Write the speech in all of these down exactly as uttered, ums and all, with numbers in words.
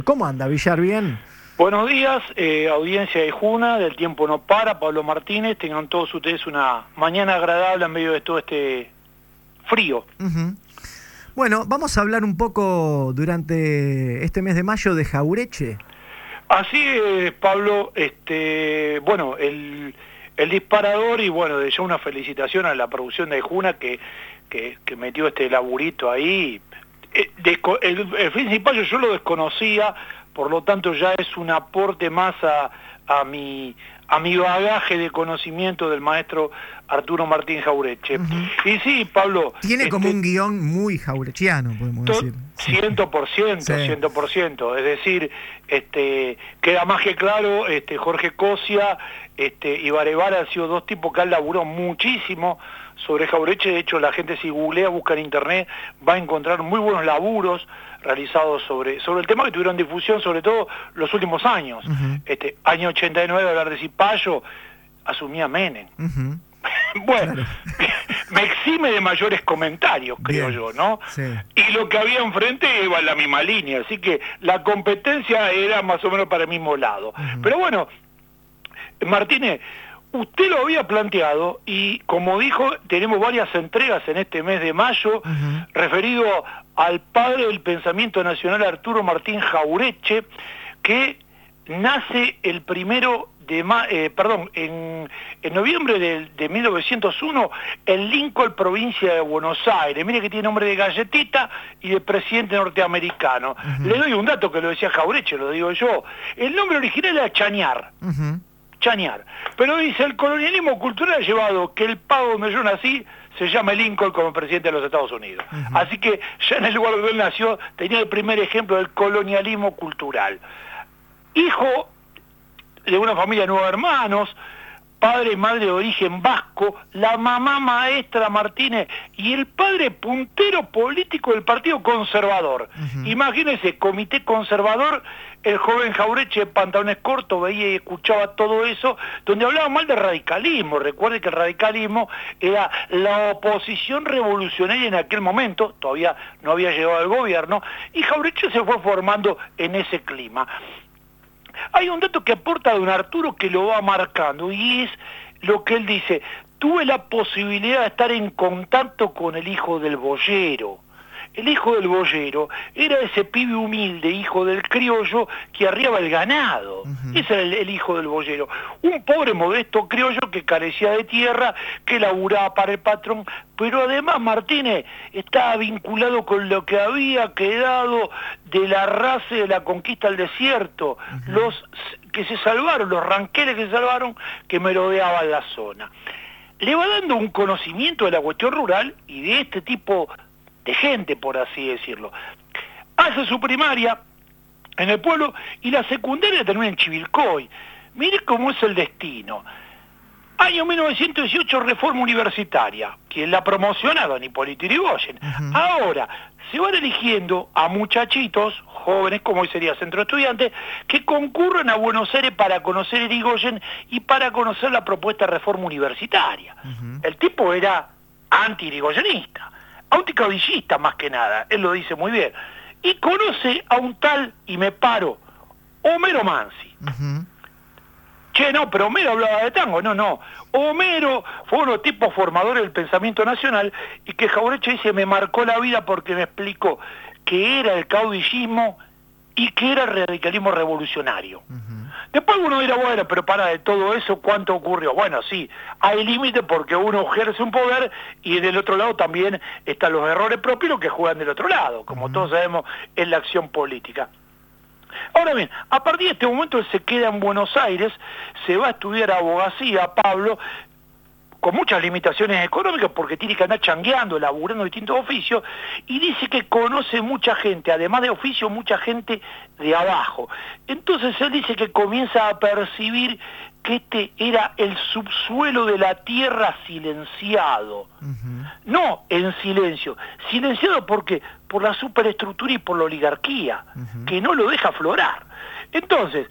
¿Cómo anda, Villar? ¿Bien? Buenos días, eh, audiencia de Juna, del Tiempo No Para, Pablo Martínez. Tengan todos ustedes una mañana agradable en medio de todo este frío. Uh-huh. Bueno, vamos a hablar un poco durante este mes de mayo de Jauretche. Así es, Pablo. Este, bueno, el, el disparador y bueno, de ya una felicitación a la producción de Juna que, que, que metió este laburito ahí. El, el, el principal yo lo desconocía, por lo tanto ya es un aporte más a, a, mi, a mi bagaje de conocimiento del maestro Arturo Martín Jauretche. Uh-huh. Y sí, Pablo... Tiene este, como un guión muy jaurechiano, podemos decir. Ciento por ciento, ciento por ciento. Es decir, este, queda más que claro, este, Jorge Cosia este, y Barevar han sido dos tipos que han laburado muchísimo sobre Jauretche. De hecho, la gente si googlea, busca en internet, va a encontrar muy buenos laburos realizados sobre, sobre el tema que tuvieron difusión, sobre todo los últimos años. Uh-huh. este, año ochenta y nueve, hablar de Cipallo, asumía Menem. Uh-huh. Bueno, claro. Me exime de mayores comentarios, creo Bien. yo, ¿no? Sí. Y lo que había enfrente iba en la misma línea, así que la competencia era más o menos para el mismo lado. Uh-huh. Pero bueno, Martínez, usted lo había planteado y como dijo, tenemos varias entregas en este mes de mayo, uh-huh. referido al padre del pensamiento nacional Arturo Martín Jauretche, que nace el primero de ma eh, perdón, en, en noviembre de, de mil novecientos uno en Lincoln, provincia de Buenos Aires. Mire que tiene nombre de galletita y de presidente norteamericano. Uh-huh. Le doy un dato que lo decía Jauretche, lo digo yo. El nombre original era Chañar. Uh-huh. Chañar. Pero dice, el colonialismo cultural ha llevado que el pago donde yo nací se llame Lincoln como presidente de los Estados Unidos. Uh-huh. Así que ya en el lugar donde él nació tenía el primer ejemplo del colonialismo cultural. Hijo de una familia de nueve hermanos, padre y madre de origen vasco, la mamá maestra Martínez y el padre puntero político del Partido Conservador. Uh-huh. Imagínense, comité conservador, el joven Jauretche, pantalones cortos, veía y escuchaba todo eso, donde hablaba mal del radicalismo. Recuerde que el radicalismo era la oposición revolucionaria en aquel momento, todavía no había llegado al gobierno, y Jauretche se fue formando en ese clima. Hay un dato que aporta don Arturo que lo va marcando y es lo que él dice: tuve la posibilidad de estar en contacto con el hijo del boyero. El hijo del boyero era ese pibe humilde, hijo del criollo, que arriaba el ganado. Uh-huh. Ese era el, el hijo del boyero. Un pobre modesto criollo que carecía de tierra, que laburaba para el patrón, pero además Martínez estaba vinculado con lo que había quedado de la raza de la conquista del desierto, uh-huh. los que se salvaron, los ranqueles que se salvaron, que merodeaban la zona. Le va dando un conocimiento de la cuestión rural y de este tipo de gente, por así decirlo. Hace su primaria en el pueblo y la secundaria termina en Chivilcoy. Mire cómo es el destino. Año mil novecientos dieciocho, reforma universitaria, quien la promociona, don Hipólito Yrigoyen. Uh-huh. Ahora, se van eligiendo a muchachitos, jóvenes, como hoy sería Centro Estudiantes, que concurren a Buenos Aires para conocer Yrigoyen y para conocer la propuesta de reforma universitaria. Uh-huh. El tipo era anti-yrigoyenista, anticabillista más que nada, él lo dice muy bien, y conoce a un tal, y me paro, Homero Mansi. Uh-huh. Che, no, pero Homero hablaba de tango, no, no. Homero fue uno de los tipos formadores del pensamiento nacional y que Jauretche dice, me marcó la vida porque me explicó qué era el caudillismo y qué era el radicalismo revolucionario. Uh-huh. Después uno dirá, bueno, pero para de todo eso, ¿cuánto ocurrió? Bueno, sí, hay límite porque uno ejerce un poder y del otro lado también están los errores propios que juegan del otro lado, como uh-huh. todos sabemos, en la acción política. Ahora bien, a partir de este momento él se queda en Buenos Aires, se va a estudiar abogacía, Pablo, con muchas limitaciones económicas porque tiene que andar changueando, laburando distintos oficios, y dice que conoce mucha gente, además de oficio, mucha gente de abajo. Entonces él dice que comienza a percibir que este era el subsuelo de la tierra silenciado. Uh-huh. No en silencio, silenciado porque por la superestructura y por la oligarquía, uh-huh. que no lo deja aflorar. Entonces,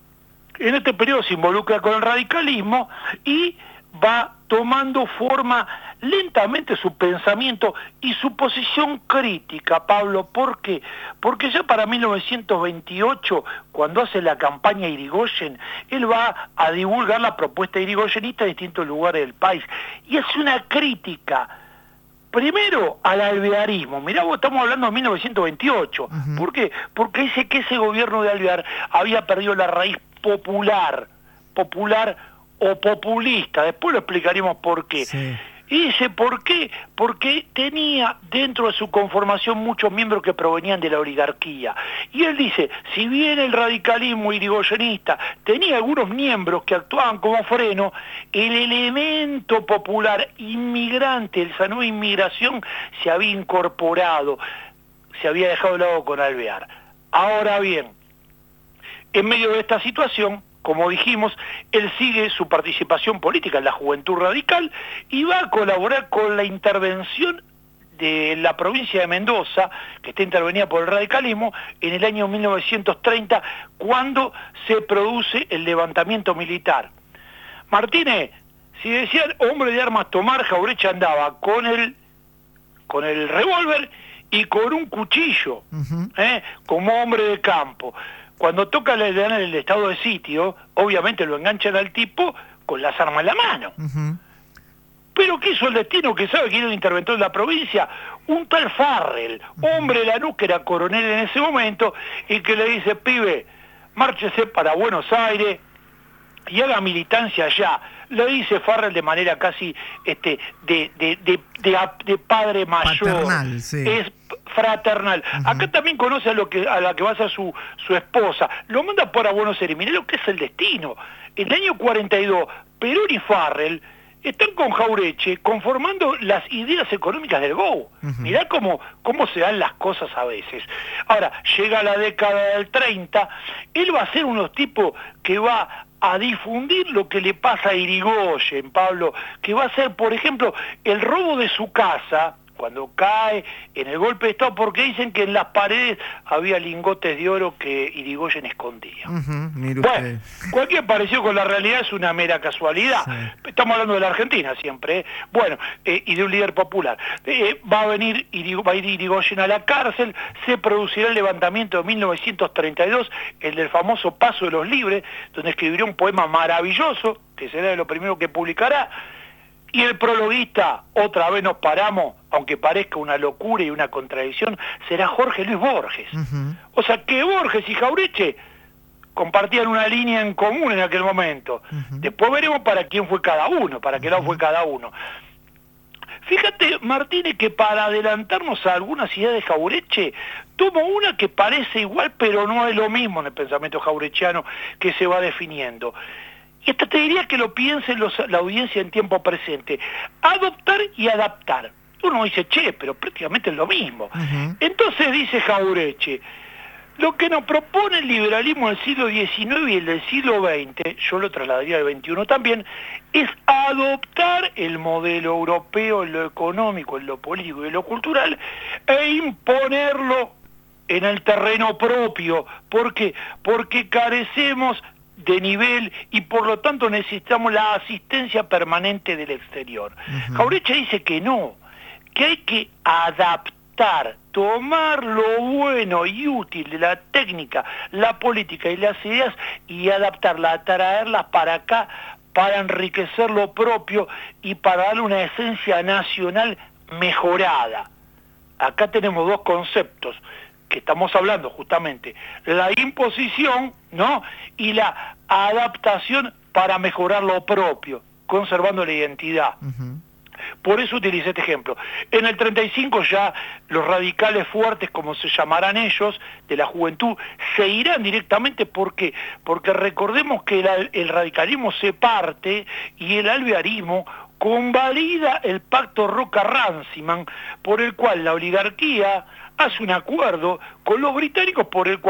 en este periodo se involucra con el radicalismo y va tomando forma lentamente su pensamiento y su posición crítica, Pablo. ¿Por qué? Porque ya para mil novecientos veintiocho, cuando hace la campaña Irigoyen, él va a divulgar la propuesta irigoyenista en distintos lugares del país y hace una crítica primero al alvearismo. Mirá, vos, estamos hablando de mil novecientos veintiocho. Uh-huh. ¿Por qué? Porque dice que ese gobierno de Alvear había perdido la raíz popular, popular o populista. Después lo explicaremos por qué. Sí. Y dice, ¿por qué? Porque tenía dentro de su conformación muchos miembros que provenían de la oligarquía. Y él dice, si bien el radicalismo irigoyenista tenía algunos miembros que actuaban como freno, el elemento popular inmigrante, esa nueva inmigración, se había incorporado, se había dejado de lado con Alvear. Ahora bien, en medio de esta situación, como dijimos, él sigue su participación política en la Juventud Radical y va a colaborar con la intervención de la provincia de Mendoza, que está intervenida por el radicalismo, en el año mil novecientos treinta, cuando se produce el levantamiento militar. Martínez, si decían hombre de armas tomar, Jauretche andaba con el, con el revólver y con un cuchillo, uh-huh. ¿eh? como hombre de campo. Cuando toca el, el estado de sitio, obviamente lo enganchan al tipo con las armas en la mano. Uh-huh. Pero ¿qué hizo el destino que sabe que era el interventor de la provincia? Un tal Farrell, uh-huh. hombre de Lanús, que era coronel en ese momento, y que le dice, pibe, márchese para Buenos Aires y haga militancia allá. Le dice Farrell de manera casi este de, de, de, de, de padre mayor. Paternal, sí. Es fraternal. Uh-huh. Acá también conoce a, lo que, a la que va a ser su, su esposa. Lo manda para Buenos Aires. Mirá lo que es el destino. En el año cuarenta y dos, Perón y Farrell están con Jauretche conformando las ideas económicas del B O U. Uh-huh. Mirá cómo, cómo se dan las cosas a veces. Ahora, llega la década del treinta, él va a ser uno de los tipos que va a difundir lo que le pasa a Irigoyen, Pablo, que va a ser, por ejemplo, el robo de su casa, cuando cae en el golpe de Estado, porque dicen que en las paredes había lingotes de oro que Irigoyen escondía. Uh-huh, mire usted. Bueno, cualquier parecido con la realidad es una mera casualidad. Sí. Estamos hablando de la Argentina siempre, ¿eh? Bueno, eh, y de un líder popular. Eh, va a venir Irigo, va a ir Irigoyen a la cárcel, se producirá el levantamiento de mil novecientos treinta y dos, el del famoso Paso de los Libres, donde escribiría un poema maravilloso, que será de lo primero que publicará. Y el prologuista, otra vez nos paramos, aunque parezca una locura y una contradicción, será Jorge Luis Borges. Uh-huh. O sea que Borges y Jauretche compartían una línea en común en aquel momento. Uh-huh. Después veremos para quién fue cada uno, para qué uh-huh. lado fue cada uno. Fíjate, Martínez, que para adelantarnos a algunas ideas de Jauretche, tomo una que parece igual, pero no es lo mismo en el pensamiento jauretchiano que se va definiendo. Y hasta te diría que lo piense los, la audiencia en tiempo presente. Adoptar y adaptar. Uno dice, che, pero prácticamente es lo mismo. Uh-huh. Entonces dice Jauretche, lo que nos propone el liberalismo del siglo diecinueve y el del siglo veinte, yo lo trasladaría al veintiuno también, es adoptar el modelo europeo en lo económico, en lo político y en lo cultural, e imponerlo en el terreno propio. ¿Por qué? Porque carecemos de nivel y por lo tanto necesitamos la asistencia permanente del exterior. Uh-huh. Jauretche dice que no, que hay que adaptar, tomar lo bueno y útil de la técnica, la política y las ideas y adaptarlas, traerlas para acá para enriquecer lo propio y para darle una esencia nacional mejorada. Acá tenemos dos conceptos que estamos hablando justamente, la imposición, ¿no? Y la adaptación para mejorar lo propio, conservando la identidad. Uh-huh. Por eso utilicé este ejemplo. En el treinta y cinco ya los radicales fuertes, como se llamarán ellos, de la juventud, se irán directamente. ¿Por qué? Porque recordemos que el, el radicalismo se parte y el alvearismo convalida el pacto Roca-Runciman, por el cual la oligarquía hace un acuerdo con los británicos por el cual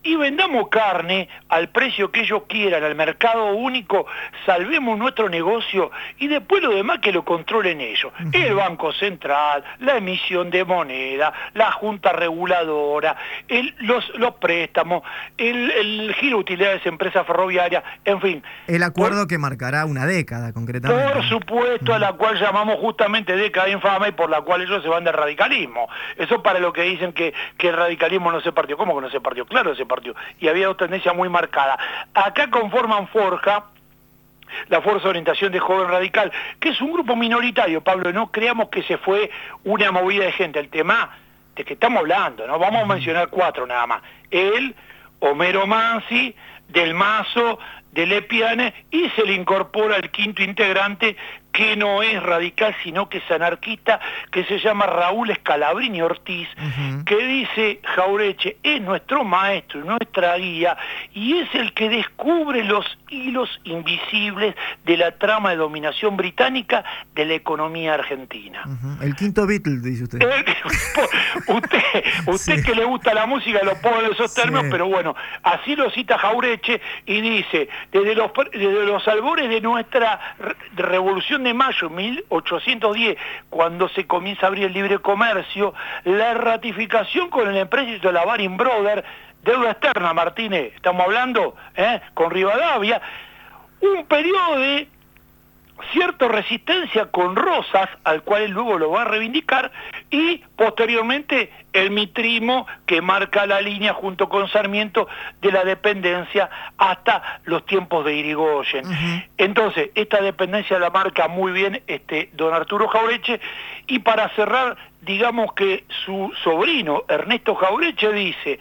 y vendamos carne al precio que ellos quieran, al mercado único, salvemos nuestro negocio y después lo demás que lo controlen ellos. Uh-huh. El Banco Central, la emisión de moneda, la Junta Reguladora, el, los, los préstamos, el, el giro de utilidades de empresas ferroviarias, en fin. El acuerdo por, que marcará una década, concretamente. Por supuesto, uh-huh. a la cual llamamos justamente década infame y por la cual ellos se van del radicalismo. Eso para lo que dicen que, que el radicalismo no se partió. ¿Cómo que no se partió? Claro, se partió. Y había otra tendencia muy marcada. Acá conforman Forja, la Fuerza de Orientación de Joven Radical, que es un grupo minoritario, Pablo, no creamos que se fue una movida de gente. El tema de que estamos hablando, ¿no? Vamos a mencionar cuatro nada más. Él, Homero Mansi, Del Mazo, de Lepiane, y se le incorpora el quinto integrante, que no es radical, sino que es anarquista, que se llama Raúl Scalabrini Ortiz, uh-huh. que dice, Jauretche es nuestro maestro y nuestra guía, y es el que descubre los hilos invisibles de la trama de dominación británica de la economía argentina. Uh-huh. El quinto Beatle, dice usted. Eh, usted usted sí. que le gusta la música lo pone en esos términos, sí. pero bueno, así lo cita Jauretche y dice, desde los, desde los albores de nuestra revolución de mayo mil ochocientos diez, cuando se comienza a abrir el libre comercio, la ratificación con el empréstito de la Baring Brothers, deuda externa, Martínez, estamos hablando, ¿eh? con Rivadavia, un periodo de cierta resistencia con Rosas, al cual él luego lo va a reivindicar, y posteriormente el mitrismo que marca la línea junto con Sarmiento de la dependencia hasta los tiempos de Irigoyen. Uh-huh. Entonces, esta dependencia la marca muy bien este don Arturo Jauretche, y para cerrar, digamos que su sobrino, Ernesto Jauretche, dice,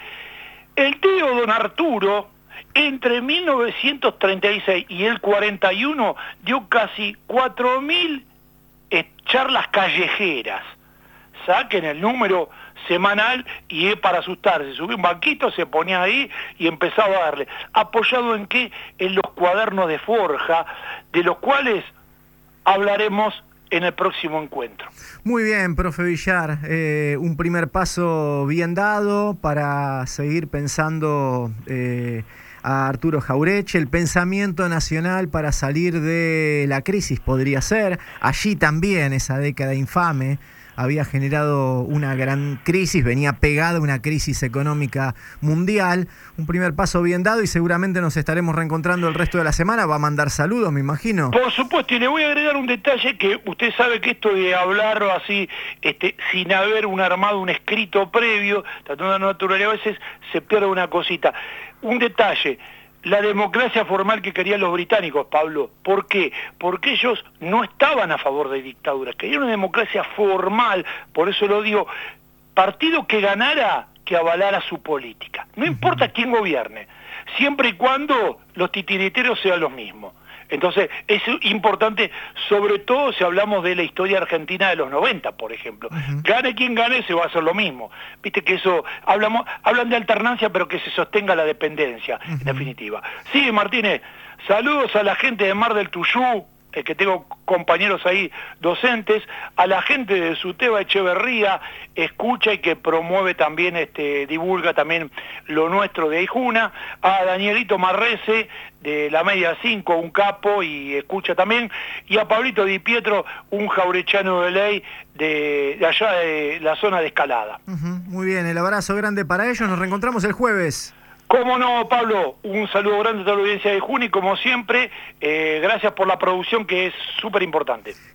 el tío don Arturo, entre mil novecientos treinta y seis y el cuarenta y uno dio casi cuatro mil eh, charlas callejeras. Saquen el número semanal y es para asustarse. Subía un banquito, se ponía ahí y empezaba a darle. ¿Apoyado en qué? En los cuadernos de Forja, de los cuales hablaremos en el próximo encuentro. Muy bien, profe Villar, eh, un primer paso bien dado para seguir pensando eh, a Arturo Jauretche, el pensamiento nacional para salir de la crisis podría ser. Allí también esa década infame había generado una gran crisis, venía pegada a una crisis económica mundial. Un primer paso bien dado y seguramente nos estaremos reencontrando el resto de la semana. Va a mandar saludos, me imagino. Por supuesto, y le voy a agregar un detalle que usted sabe que esto de hablar así, este, sin haber un armado, un escrito previo, tratando de naturalidad, a veces se pierde una cosita. Un detalle. La democracia formal que querían los británicos, Pablo. ¿Por qué? Porque ellos no estaban a favor de dictaduras, querían una democracia formal, por eso lo digo, partido que ganara, que avalara su política. No importa quién gobierne, siempre y cuando los titiriteros sean los mismos. Entonces, es importante, sobre todo si hablamos de la historia argentina de los noventa, por ejemplo. Uh-huh. Gane quien gane, se va a hacer lo mismo. Viste que eso, hablamos, hablan de alternancia, pero que se sostenga la dependencia, uh-huh. en definitiva. Sí, Martínez, saludos a la gente de Mar del Tuyú, eh, que tengo compañeros ahí docentes, a la gente de Suteba Echeverría, escucha y que promueve también, este, divulga también lo nuestro de Aijuna, a Danielito Marrese, de la Media cinco, un capo y escucha también, y a Pablito Di Pietro, un jaurechano de ley de, de allá de la zona de Escalada. Uh-huh. Muy bien, el abrazo grande para ellos, nos reencontramos el jueves. ¿Cómo no, Pablo? Un saludo grande a toda la audiencia de Juni, como siempre, eh, gracias por la producción que es súper importante.